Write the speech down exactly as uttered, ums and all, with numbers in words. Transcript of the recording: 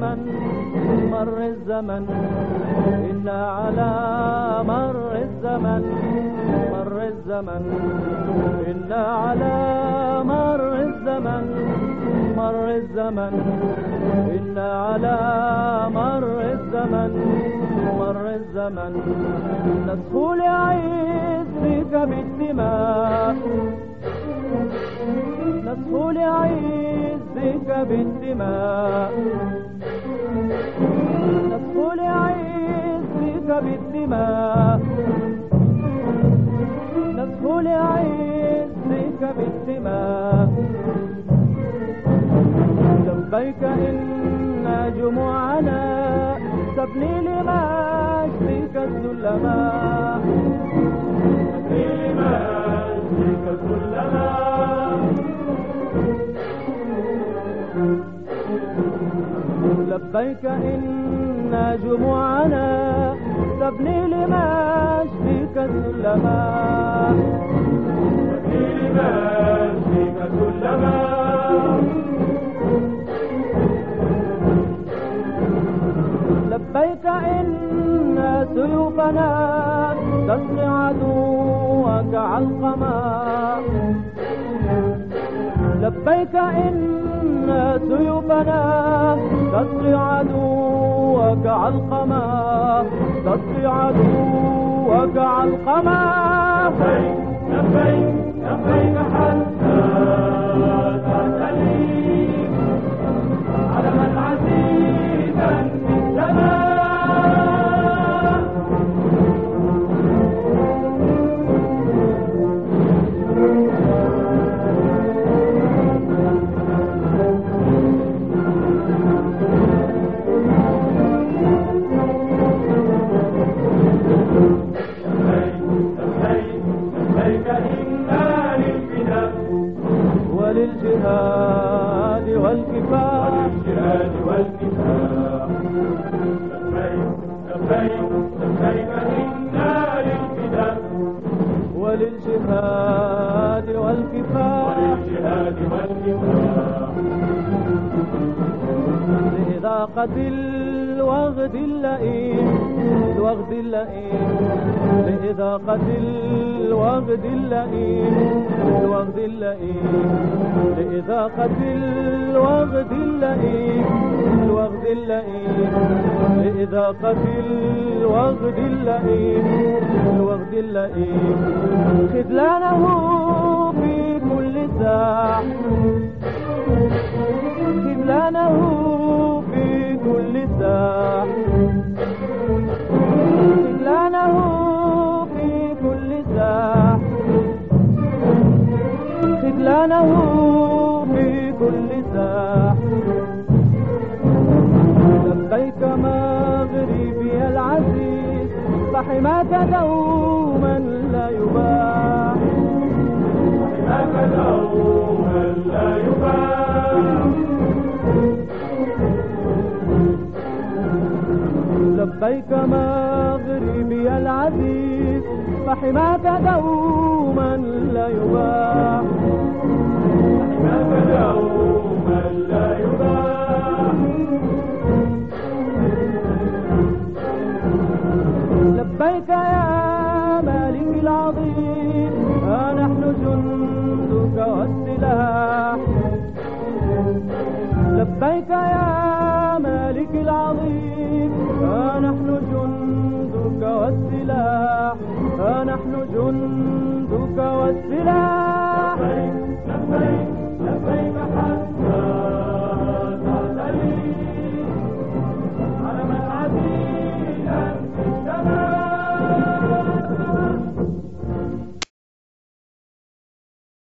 الزمن مر الزمن إنا على مر الزمن مر الزمن إنا على مر الزمن مر الزمن إنا على مر الزمن مر الزمن نسخو لعزك بالدماء نسخو لعزك بالدماء نسخو لعزك بالدماء نسخو لعزك بالدماء لبيك إن جموعنا تبني لمجدك السلما تبني لمجدك السلما لبيك إن جموعنا تبني لمجدك السلما تبني لمجدك السلما لبيك إن سيوفنا تسقي عدوك علقما لبيك إن سيوفنا تسقي عدوك علقما تسقي عدوك علقما لبيك لبيك لبيك حتى تسليك على من عزيزا في السماء وللجهاد والكفاح وللجهاد والكفاح لبيك لبيك إنا للفداء وللجهاد والكفاح وللجهاد والكفاح لإذاقة الوغد اللئيم الوغد اللئيم لإذاقة الوغد اللئيم الوغد اللئيم لإذاقة الوغد اللئيم الوغد اللئيم لإذاقة الوغد اللئيم الوغد اللئيم خذلانه في كل ساح خذلانه في كل ساح خذلانه في كل ساح خذلانه في كل ساح لبيك مغربي العزيز فحماك دوما لا يباح فحماك دوما لا يباح لبيك مغربي العزيز فحماك دوما لا يباح فحماك دوما لا يباح لبيك يا مالك العظيم ها نحن جندك والسلاح لبيك يا مالك العظيم ها نحن جندك والسلاح ها نحن جندك والسلاح